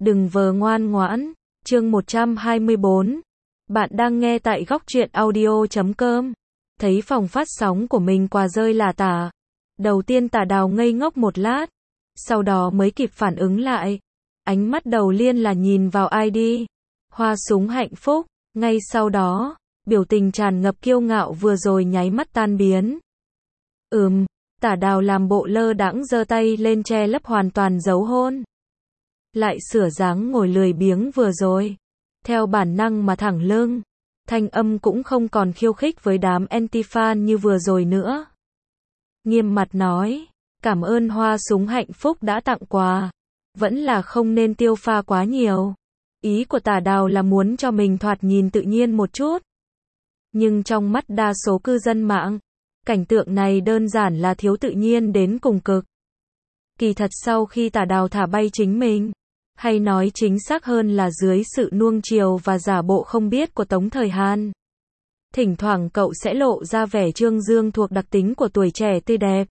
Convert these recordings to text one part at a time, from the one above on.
Đừng vờ ngoan ngoãn. Chương 124. Bạn đang nghe tại góc truyện audio.com. Thấy phòng phát sóng của mình quả rơi là tả. Đầu tiên Tả Đào ngây ngốc một lát, sau đó mới kịp phản ứng lại. Ánh mắt đầu tiên là nhìn vào ID. Hoa Súng Hạnh Phúc. Ngay sau đó, biểu tình tràn ngập kiêu ngạo vừa rồi nháy mắt tan biến. Tả Đào làm bộ lơ đãng giơ tay lên che lấp hoàn toàn dấu hôn. Lại sửa dáng ngồi lười biếng vừa rồi. Theo bản năng mà thẳng lưng. Thanh âm cũng không còn khiêu khích với đám anti-fan như vừa rồi nữa. Nghiêm mặt nói, cảm ơn Hoa Súng Hạnh Phúc đã tặng quà. Vẫn là không nên tiêu pha quá nhiều. Ý của Tả Đào là muốn cho mình thoạt nhìn tự nhiên một chút. Nhưng trong mắt đa số cư dân mạng, cảnh tượng này đơn giản là thiếu tự nhiên đến cùng cực. Kỳ thật sau khi Tả Đào thả bay chính mình, hay nói chính xác hơn là dưới sự nuông chiều và giả bộ không biết của Tống Thời Hàn, thỉnh thoảng cậu sẽ lộ ra vẻ trương dương thuộc đặc tính của tuổi trẻ tươi đẹp.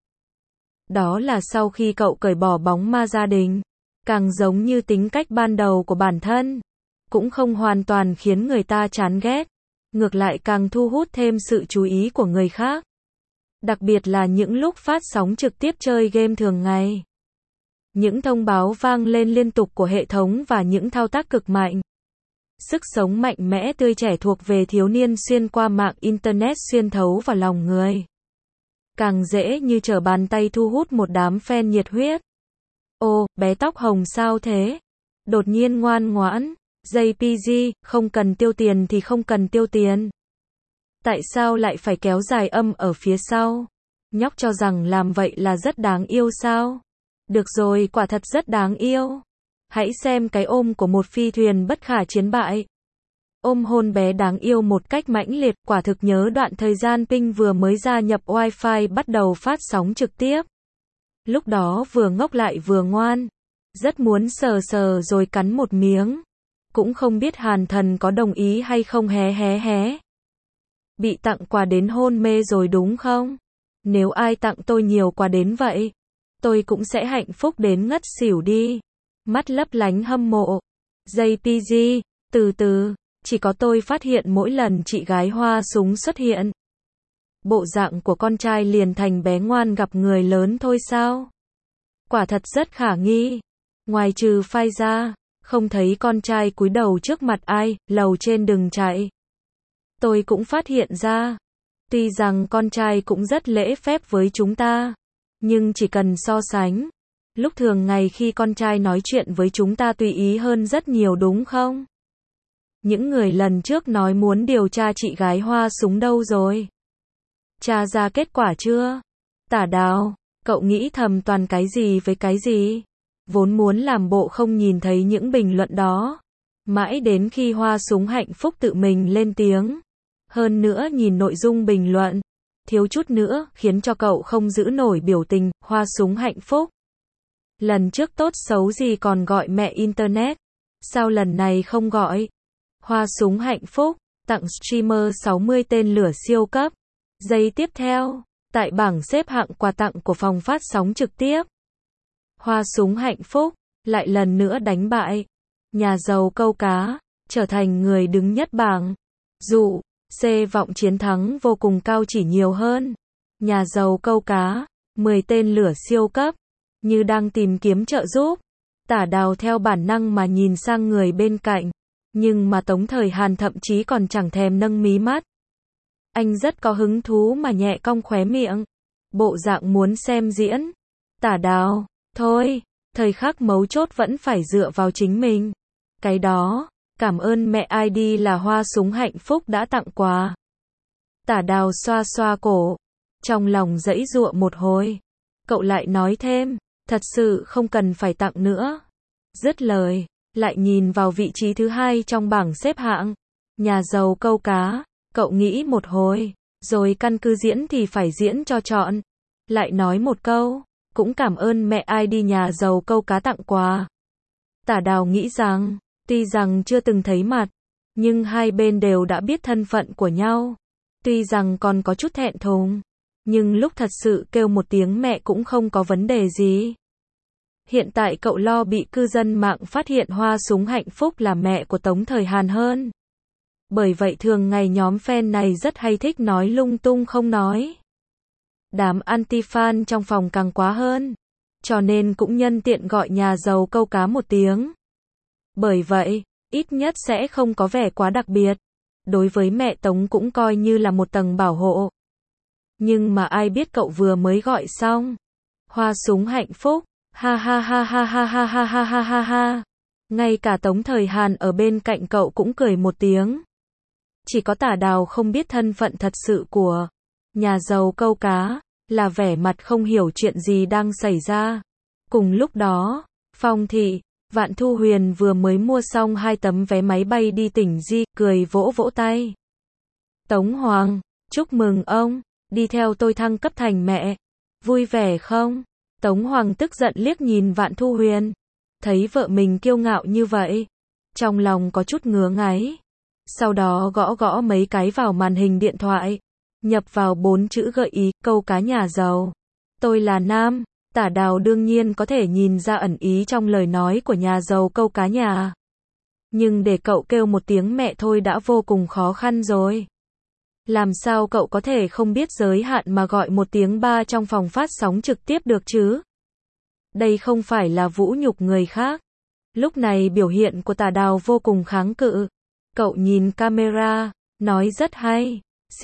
Đó là sau khi cậu cởi bỏ bóng ma gia đình, càng giống như tính cách ban đầu của bản thân, cũng không hoàn toàn khiến người ta chán ghét, ngược lại càng thu hút thêm sự chú ý của người khác. Đặc biệt là những lúc phát sóng trực tiếp chơi game thường ngày. Những thông báo vang lên liên tục của hệ thống và những thao tác cực mạnh. Sức sống mạnh mẽ tươi trẻ thuộc về thiếu niên xuyên qua mạng Internet xuyên thấu vào lòng người. Càng dễ như trở bàn tay thu hút một đám fan nhiệt huyết. Ô, bé tóc hồng sao thế? Đột nhiên ngoan ngoãn. JPG, không cần tiêu tiền thì không cần tiêu tiền. Tại sao lại phải kéo dài âm ở phía sau? Nhóc cho rằng làm vậy là rất đáng yêu sao? Được rồi, quả thật rất đáng yêu. Hãy xem cái ôm của một phi thuyền bất khả chiến bại. Ôm hôn bé đáng yêu một cách mãnh liệt, quả thực nhớ đoạn thời gian Pink vừa mới gia nhập Wi-Fi bắt đầu phát sóng trực tiếp. Lúc đó vừa ngốc lại vừa ngoan. Rất muốn sờ sờ rồi cắn một miếng. Cũng không biết Hàn Thần có đồng ý hay không hé. Bị tặng quà đến hôn mê rồi đúng không? Nếu ai tặng tôi nhiều quà đến vậy, tôi cũng sẽ hạnh phúc đến ngất xỉu đi. Mắt lấp lánh hâm mộ. JPG, từ từ, chỉ có tôi phát hiện mỗi lần chị gái Hoa Súng xuất hiện, bộ dạng của con trai liền thành bé ngoan gặp người lớn thôi sao? Quả thật rất khả nghi. Ngoài trừ phai ra, không thấy con trai cúi đầu trước mặt ai, lầu trên đừng chạy. Tôi cũng phát hiện ra, tuy rằng con trai cũng rất lễ phép với chúng ta, nhưng chỉ cần so sánh, lúc thường ngày khi con trai nói chuyện với chúng ta tùy ý hơn rất nhiều đúng không? Những người lần trước nói muốn điều tra chị gái Hoa Súng đâu rồi? Tra ra kết quả chưa? Tả Đào, cậu nghĩ thầm toàn cái gì với cái gì? Vốn muốn làm bộ không nhìn thấy những bình luận đó. Mãi đến khi Hoa Súng Hạnh Phúc tự mình lên tiếng. Hơn nữa nhìn nội dung bình luận, thiếu chút nữa khiến cho cậu không giữ nổi biểu tình. Hoa Súng Hạnh Phúc. Lần trước tốt xấu gì còn gọi mẹ Internet. Sao lần này không gọi? Hoa Súng Hạnh Phúc tặng streamer 60 tên lửa siêu cấp. Giây tiếp theo, tại bảng xếp hạng quà tặng của phòng phát sóng trực tiếp, Hoa Súng Hạnh Phúc lại lần nữa đánh bại nhà giàu câu cá, trở thành người đứng nhất bảng. Dụ, vọng chiến thắng vô cùng cao chỉ nhiều hơn. Nhà giàu câu cá, 10 tên lửa siêu cấp, như đang tìm kiếm trợ giúp. Tả Đào theo bản năng mà nhìn sang người bên cạnh, nhưng mà Tống Thời Hàn thậm chí còn chẳng thèm nâng mí mắt. Anh rất có hứng thú mà nhẹ cong khóe miệng, bộ dạng muốn xem diễn. Tả Đào, thôi, thời khắc mấu chốt vẫn phải dựa vào chính mình. Cái đó, cảm ơn mẹ ID là Hoa Súng Hạnh Phúc đã tặng quà. Tả Đào xoa xoa cổ, trong lòng giãy giụa một hồi. Cậu lại nói thêm, thật sự không cần phải tặng nữa. Dứt lời, lại nhìn vào vị trí thứ 2 trong bảng xếp hạng. Nhà giàu câu cá, cậu nghĩ một hồi, rồi căn cứ diễn thì phải diễn cho trọn. Lại nói một câu, cũng cảm ơn mẹ ID nhà giàu câu cá tặng quà. Tả Đào nghĩ rằng, tuy rằng chưa từng thấy mặt, nhưng hai bên đều đã biết thân phận của nhau. Tuy rằng còn có chút thẹn thùng, nhưng lúc thật sự kêu một tiếng mẹ cũng không có vấn đề gì. Hiện tại cậu lo bị cư dân mạng phát hiện Hoa Súng Hạnh Phúc là mẹ của Tống Thời Hàn hơn. Bởi vậy thường ngày nhóm fan này rất hay thích nói lung tung không nói. Đám anti-fan trong phòng càng quá hơn. Cho nên cũng nhân tiện gọi nhà giàu câu cá một tiếng. Bởi vậy, ít nhất sẽ không có vẻ quá đặc biệt. Đối với mẹ Tống cũng coi như là một tầng bảo hộ. Nhưng mà ai biết cậu vừa mới gọi xong. Hoa Súng Hạnh Phúc. Ha ha ha ha ha ha ha ha ha ha ha. Ngay cả Tống Thời Hàn ở bên cạnh cậu cũng cười một tiếng. Chỉ có Tả Đào không biết thân phận thật sự của nhà giàu câu cá, là vẻ mặt không hiểu chuyện gì đang xảy ra. Cùng lúc đó, Phong Thị, Vạn Thu Huyền vừa mới mua xong 2 tấm vé máy bay đi tỉnh Di, cười vỗ vỗ tay. Tống Hoàng, chúc mừng ông, đi theo tôi thăng cấp thành mẹ. Vui vẻ không? Tống Hoàng tức giận liếc nhìn Vạn Thu Huyền. Thấy vợ mình kiêu ngạo như vậy. Trong lòng có chút ngứa ngáy. Sau đó gõ gõ mấy cái vào màn hình điện thoại. Nhập vào 4 chữ gợi ý, câu cá nhà giàu. Tôi là nam. Tả Đào đương nhiên có thể nhìn ra ẩn ý trong lời nói của nhà giàu câu cá nhà. Nhưng để cậu kêu một tiếng mẹ thôi đã vô cùng khó khăn rồi. Làm sao cậu có thể không biết giới hạn mà gọi một tiếng ba trong phòng phát sóng trực tiếp được chứ? Đây không phải là vũ nhục người khác. Lúc này biểu hiện của Tả Đào vô cùng kháng cự. Cậu nhìn camera, nói rất hay.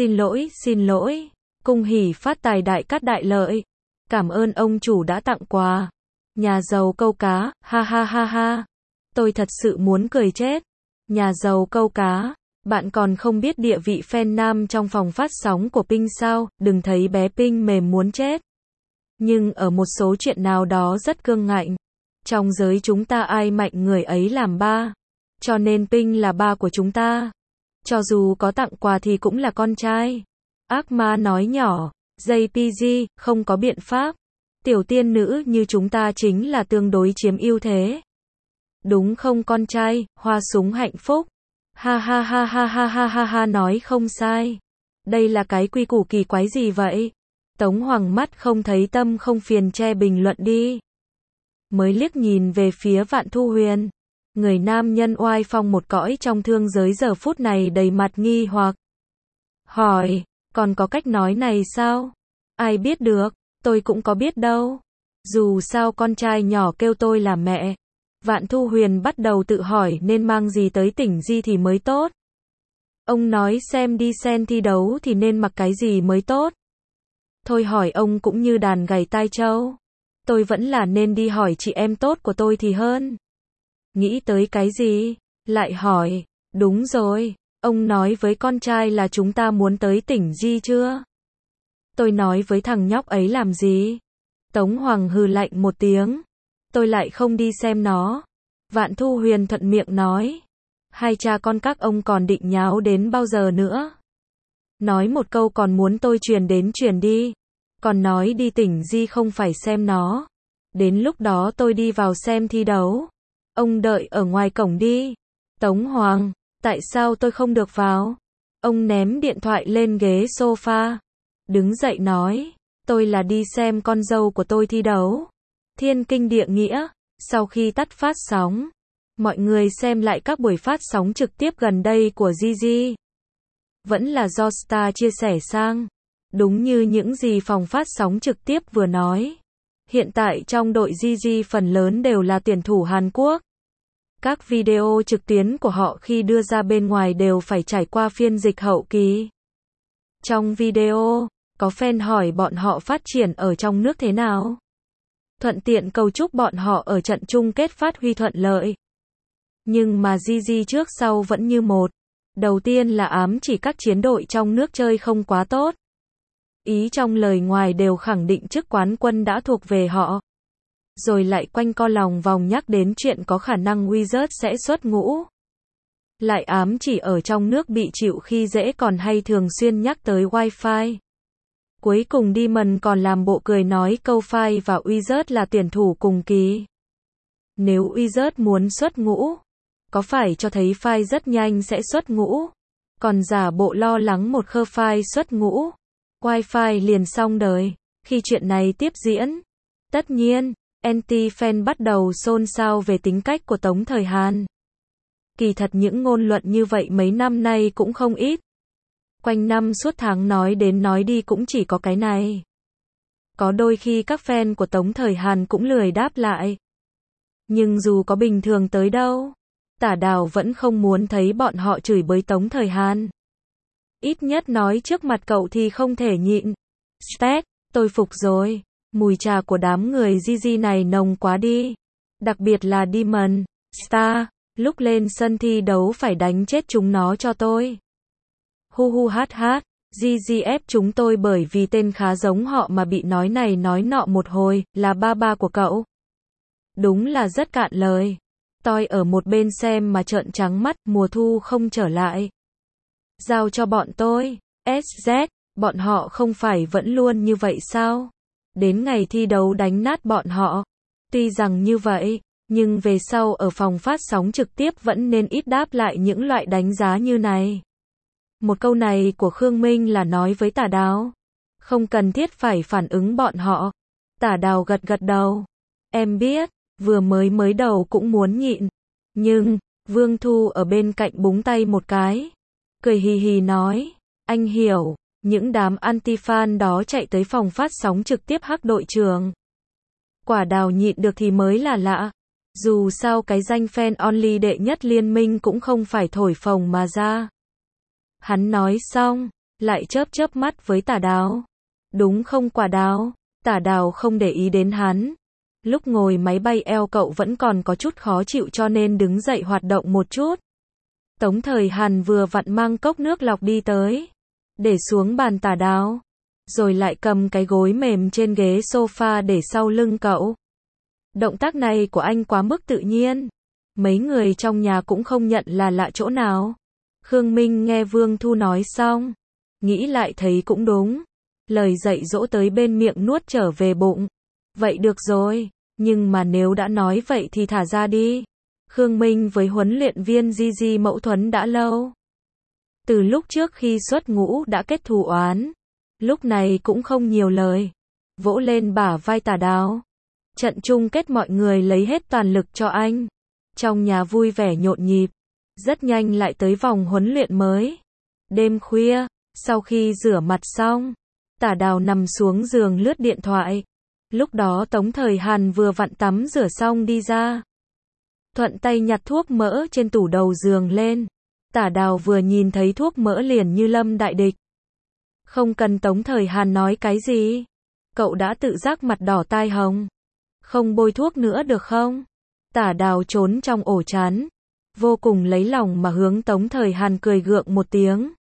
Xin lỗi. Cung hỉ phát tài đại cát đại lợi. Cảm ơn ông chủ đã tặng quà. Nhà giàu câu cá, ha ha ha ha. Tôi thật sự muốn cười chết. Nhà giàu câu cá, bạn còn không biết địa vị fan nam trong phòng phát sóng của Pinh sao, đừng thấy bé Pinh mềm muốn chết. Nhưng ở một số chuyện nào đó rất cương ngạnh. Trong giới chúng ta ai mạnh người ấy làm ba. Cho nên Pinh là ba của chúng ta. Cho dù có tặng quà thì cũng là con trai. Ác ma nói nhỏ. JPG, không có biện pháp. Tiểu tiên nữ như chúng ta chính là tương đối chiếm ưu thế. Đúng không con trai, Hoa Súng Hạnh Phúc. Ha ha ha ha ha ha ha ha nói không sai. Đây là cái quy củ kỳ quái gì vậy? Tống Hoàng mắt không thấy tâm không phiền che bình luận đi. Mới liếc nhìn về phía Vạn Thu Huyền. Người nam nhân oai phong một cõi trong thương giới giờ phút này đầy mặt nghi hoặc. Hỏi. Còn có cách nói này sao? Ai biết được, tôi cũng có biết đâu. Dù sao con trai nhỏ kêu tôi là mẹ. Vạn Thu Huyền bắt đầu tự hỏi nên mang gì tới tỉnh Di thì mới tốt. Ông nói xem đi xem thi đấu thì nên mặc cái gì mới tốt. Thôi hỏi ông cũng như đàn gảy tai trâu. Tôi vẫn là nên đi hỏi chị em tốt của tôi thì hơn. Nghĩ tới cái gì? Lại hỏi. Đúng rồi. Ông nói với con trai là chúng ta muốn tới tỉnh Di chưa? Tôi nói với thằng nhóc ấy làm gì? Tống Hoàng hừ lạnh một tiếng. Tôi lại không đi xem nó. Vạn Thu Huyền thuận miệng nói. Hai cha con các ông còn định nháo đến bao giờ nữa? Nói một câu còn muốn tôi truyền đến truyền đi. Còn nói đi tỉnh Di không phải xem nó. Đến lúc đó tôi đi vào xem thi đấu. Ông đợi ở ngoài cổng đi. Tống Hoàng. Tại sao tôi không được vào? Ông ném điện thoại lên ghế sofa. Đứng dậy nói. Tôi là đi xem con dâu của tôi thi đấu. Thiên kinh địa nghĩa. Sau khi tắt phát sóng, mọi người xem lại các buổi phát sóng trực tiếp gần đây của Gigi. Vẫn là do Star chia sẻ sang. Đúng như những gì phòng phát sóng trực tiếp vừa nói. Hiện tại trong đội Gigi phần lớn đều là tuyển thủ Hàn Quốc. Các video trực tuyến của họ khi đưa ra bên ngoài đều phải trải qua phiên dịch hậu kỳ. Trong video, có fan hỏi bọn họ phát triển ở trong nước thế nào. Thuận tiện cầu chúc bọn họ ở trận chung kết phát huy thuận lợi. Nhưng mà Gigi trước sau vẫn như một. Đầu tiên là ám chỉ các chiến đội trong nước chơi không quá tốt. Ý trong lời ngoài đều khẳng định chức quán quân đã thuộc về họ. Rồi lại quanh co lòng vòng nhắc đến chuyện có khả năng Wizards sẽ xuất ngũ. Lại ám chỉ ở trong nước bị chịu khi dễ còn hay thường xuyên nhắc tới Wi-Fi. Cuối cùng Demon còn làm bộ cười nói câu Phai và Wizards là tuyển thủ cùng kỳ. Nếu Wizards muốn xuất ngũ, có phải cho thấy Phai rất nhanh sẽ xuất ngũ. Còn giả bộ lo lắng một khơ Phai xuất ngũ. Wi-Fi liền xong đời. Khi chuyện này tiếp diễn, tất nhiên, Anti-fan bắt đầu xôn xao về tính cách của Tống Thời Hàn. Kỳ thật những ngôn luận như vậy mấy năm nay cũng không ít. Quanh năm suốt tháng nói đến nói đi cũng chỉ có cái này. Có đôi khi các fan của Tống Thời Hàn cũng lười đáp lại. Nhưng dù có bình thường tới đâu, Tả Đào vẫn không muốn thấy bọn họ chửi bới Tống Thời Hàn. Ít nhất nói trước mặt cậu thì không thể nhịn. Steph, tôi phục rồi. Mùi trà của đám người Gigi này nồng quá đi. Đặc biệt là Demon Star, lúc lên sân thi đấu phải đánh chết chúng nó cho tôi. Hu hu hát hát, Gigi ép chúng tôi bởi vì tên khá giống họ mà bị nói này nói nọ một hồi, là ba của cậu. Đúng là rất cạn lời. Tôi ở một bên xem mà trợn trắng mắt, mùa thu không trở lại. Giao cho bọn tôi, SZ, bọn họ không phải vẫn luôn như vậy sao? Đến ngày thi đấu đánh nát bọn họ. Tuy rằng như vậy, nhưng về sau ở phòng phát sóng trực tiếp vẫn nên ít đáp lại những loại đánh giá như này. Một câu này của Khương Minh là nói với Tả Đào. Không cần thiết phải phản ứng bọn họ. Tả Đào gật gật đầu. Em biết, vừa mới đầu cũng muốn nhịn. Nhưng, Vương Thu ở bên cạnh búng tay một cái. Cười hì hì nói, anh hiểu, những đám anti-fan đó chạy tới phòng phát sóng trực tiếp hắc đội trưởng. Quả Đào nhịn được thì mới là lạ. Dù sao cái danh fan only đệ nhất liên minh cũng không phải thổi phồng mà ra. Hắn nói xong, lại chớp mắt với Tả Đào. Đúng không Quả Đào? Tả Đào không để ý đến hắn. Lúc ngồi máy bay eo cậu vẫn còn có chút khó chịu cho nên đứng dậy hoạt động một chút. Tống Thời Hàn vừa vặn mang cốc nước lọc đi tới. Để xuống bàn Tả Đào. Rồi lại cầm cái gối mềm trên ghế sofa để sau lưng cậu. Động tác này của anh quá mức tự nhiên. Mấy người trong nhà cũng không nhận là lạ chỗ nào. Khương Minh nghe Vương Thu nói xong. Nghĩ lại thấy cũng đúng. Lời dạy dỗ tới bên miệng nuốt trở về bụng. Vậy được rồi. Nhưng mà nếu đã nói vậy thì thả ra đi. Khương Minh với huấn luyện viên Gigi mâu thuẫn đã lâu. Từ lúc trước khi xuất ngũ đã kết thù oán. Lúc này cũng không nhiều lời. Vỗ lên bả vai Tả Đào. Trận chung kết mọi người lấy hết toàn lực cho anh. Trong nhà vui vẻ nhộn nhịp. Rất nhanh lại tới vòng huấn luyện mới. Đêm khuya, sau khi rửa mặt xong, Tả Đào nằm xuống giường lướt điện thoại. Lúc đó Tống Thời Hàn vừa vặn tắm rửa xong đi ra. Thuận tay nhặt thuốc mỡ trên tủ đầu giường lên. Tả Đào vừa nhìn thấy thuốc mỡ liền như lâm đại địch. Không cần Tống Thời Hàn nói cái gì. Cậu đã tự giác mặt đỏ tai hồng. Không bôi thuốc nữa được không? Tả Đào trốn trong ổ chán. Vô cùng lấy lòng mà hướng Tống Thời Hàn cười gượng một tiếng.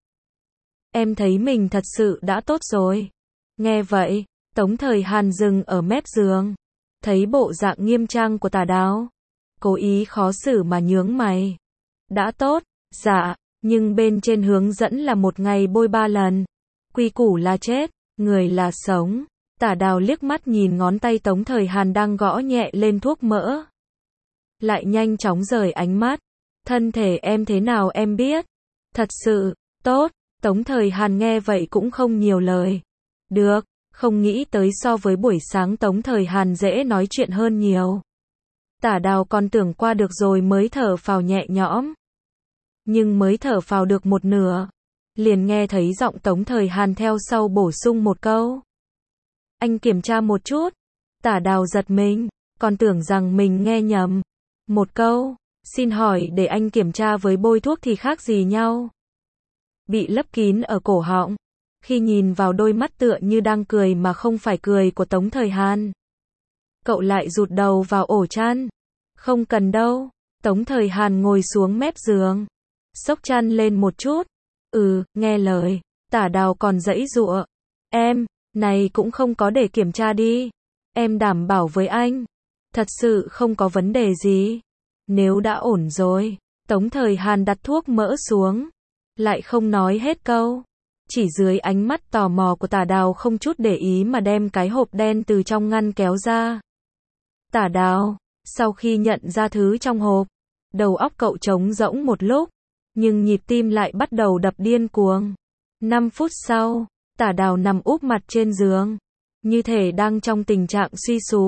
Em thấy mình thật sự đã tốt rồi. Nghe vậy, Tống Thời Hàn dừng ở mép giường. Thấy bộ dạng nghiêm trang của Tả Đào. Cố ý khó xử mà nhướng mày. Đã tốt, dạ, nhưng bên trên hướng dẫn là một ngày bôi 3 lần. Quy củ là chết, người là sống. Tả Đào liếc mắt nhìn ngón tay Tống Thời Hàn đang gõ nhẹ lên thuốc mỡ. Lại nhanh chóng rời ánh mắt. Thân thể em thế nào em biết? Thật sự, tốt. Tống Thời Hàn nghe vậy cũng không nhiều lời. Được, không nghĩ tới so với buổi sáng Tống Thời Hàn dễ nói chuyện hơn nhiều. Tả Đào còn tưởng qua được rồi mới thở phào nhẹ nhõm. Nhưng mới thở phào được một nửa. Liền nghe thấy giọng Tống Thời Hàn theo sau bổ sung một câu. Anh kiểm tra một chút. Tả Đào giật mình, còn tưởng rằng mình nghe nhầm. Một câu, xin hỏi để anh kiểm tra với bôi thuốc thì khác gì nhau? Bị lấp kín ở cổ họng. Khi nhìn vào đôi mắt tựa như đang cười mà không phải cười của Tống Thời Hàn. Cậu lại rụt đầu vào ổ chăn. Không cần đâu. Tống Thời Hàn ngồi xuống mép giường. Xốc chăn lên một chút. Nghe lời. Tả Đào còn giãy giụa. Em, này cũng không có để kiểm tra đi. Em đảm bảo với anh. Thật sự không có vấn đề gì. Nếu đã ổn rồi. Tống Thời Hàn đặt thuốc mỡ xuống. Lại không nói hết câu. Chỉ dưới ánh mắt tò mò của Tả Đào không chút để ý mà đem cái hộp đen từ trong ngăn kéo ra. Tả Đào, sau khi nhận ra thứ trong hộp, đầu óc cậu trống rỗng một lúc, nhưng nhịp tim lại bắt đầu đập điên cuồng. 5 phút sau, Tả Đào nằm úp mặt trên giường, như thể đang trong tình trạng suy sụp.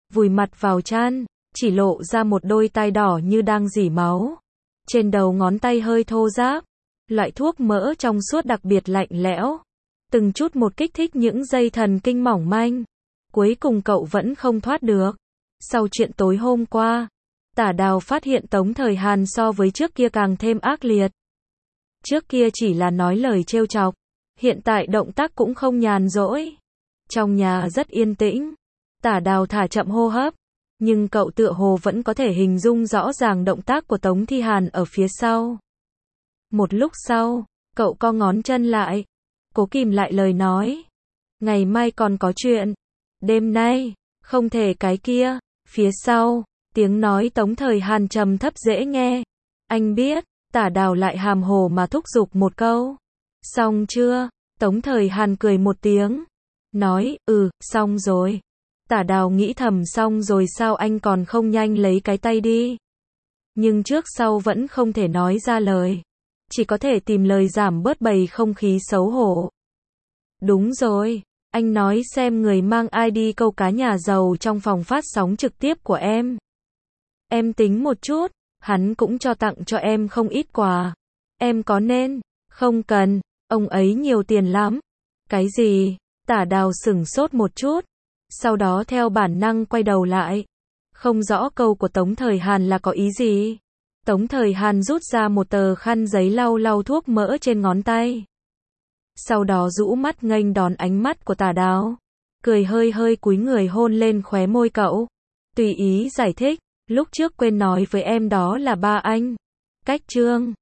vùi mặt vào chăn, chỉ lộ ra một đôi tai đỏ như đang rỉ máu. Trên đầu ngón tay hơi thô ráp, loại thuốc mỡ trong suốt đặc biệt lạnh lẽo. Từng chút một kích thích những dây thần kinh mỏng manh. Cuối cùng cậu vẫn không thoát được. Sau chuyện tối hôm qua, Tả Đào phát hiện Tống Thời Hàn so với trước kia càng thêm ác liệt. Trước kia chỉ là nói lời trêu chọc, hiện tại động tác cũng không nhàn rỗi. Trong nhà rất yên tĩnh, Tả Đào thả chậm hô hấp, nhưng cậu tựa hồ vẫn có thể hình dung rõ ràng động tác của Tống Thi Hàn ở phía sau. Một lúc sau, cậu co ngón chân lại, cố kìm lại lời nói. Ngày mai còn có chuyện, đêm nay, không thể cái kia. Phía sau, tiếng nói Tống Thời Hàn trầm thấp dễ nghe. Anh biết. Tả Đào lại hàm hồ mà thúc giục một câu. Xong chưa? Tống Thời Hàn cười một tiếng, nói, xong rồi. Tả Đào nghĩ thầm xong rồi sao anh còn không nhanh lấy cái tay đi. Nhưng trước sau vẫn không thể nói ra lời. Chỉ có thể tìm lời giảm bớt bầu không khí xấu hổ. Đúng rồi, anh nói xem người mang ID câu cá nhà giàu trong phòng phát sóng trực tiếp của em. Em tính một chút, hắn cũng cho tặng cho em không ít quà. Em có nên? Không cần, ông ấy nhiều tiền lắm. Cái gì? Tả Đào sửng sốt một chút, sau đó theo bản năng quay đầu lại. Không rõ câu của Tống Thời Hàn là có ý gì. Tống Thời Hàn rút ra một tờ khăn giấy lau lau thuốc mỡ trên ngón tay. Sau đó rũ mắt nghênh đón ánh mắt của Tả Đào. Cười hơi hơi cúi người hôn lên khóe môi cậu. Tùy ý giải thích, lúc trước quên nói với em đó là ba anh. Cách Trương.